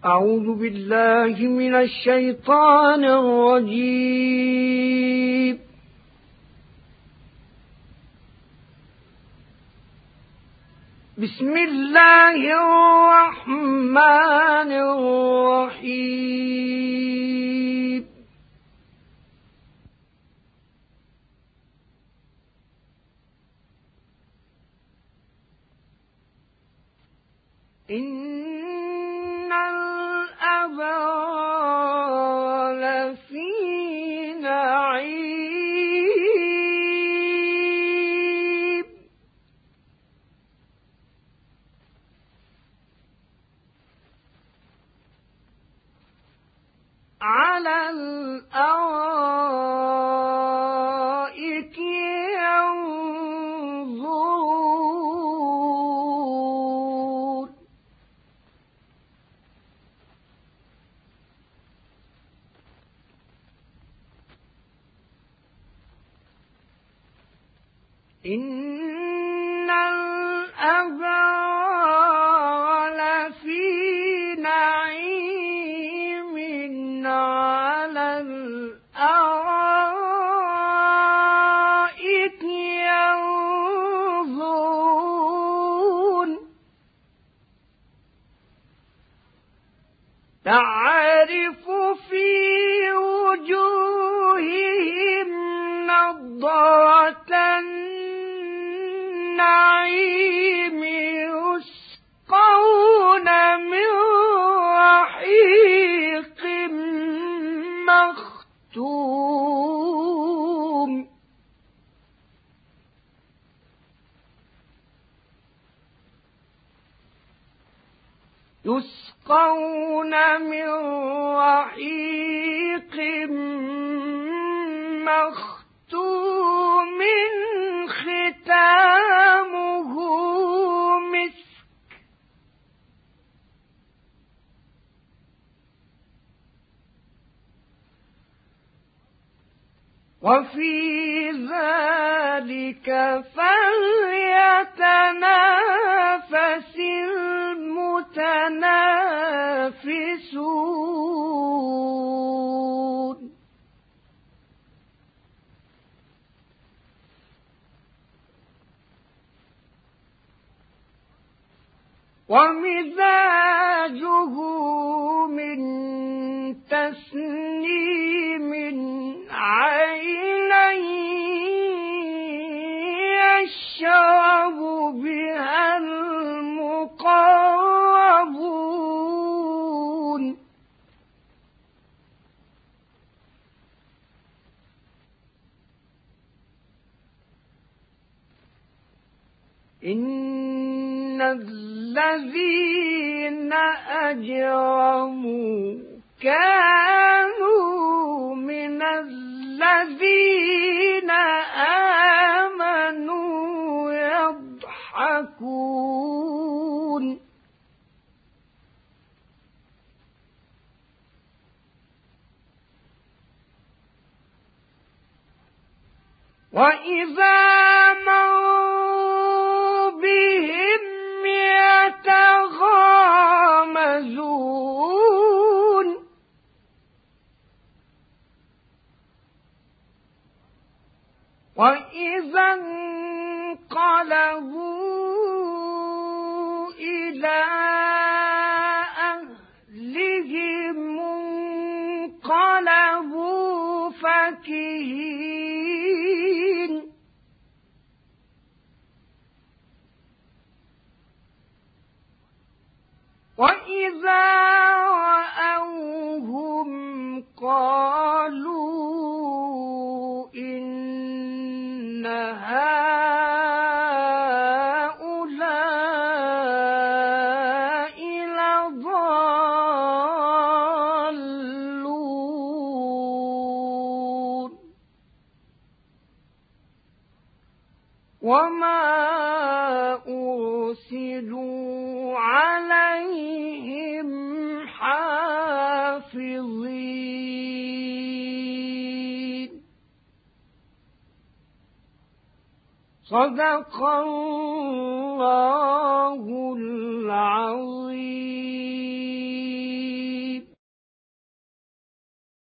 أعوذ بالله من الشيطان الرجيم. بسم الله الرحمن الرحيم. إن الأبرار لفي نعيم على الأرائك ينظرون. إن الأبرار لفي نعيم على الأرائك ينظرون. تعرف في وجوههم نضرة النعيم يسقون من رحيق مختوم. يسقون من رحيق مختوم ختامه مسك. وفي ذلك فليتنافس المتنافسون. ومزاجه من تسنيم عينا يشرب بها المقربون. إن الذين أجرموا كانوا من الذين آمنوا يضحكون. وإذا مروا بهم يتغامزون. وإذا انقلبوا إلى أهلهم انقلبوا فكهين. وإذا رأوهم قالوا إن هؤلاء لضالون. وما أرسلوا عليهم حافظين. صدق الله العظيم.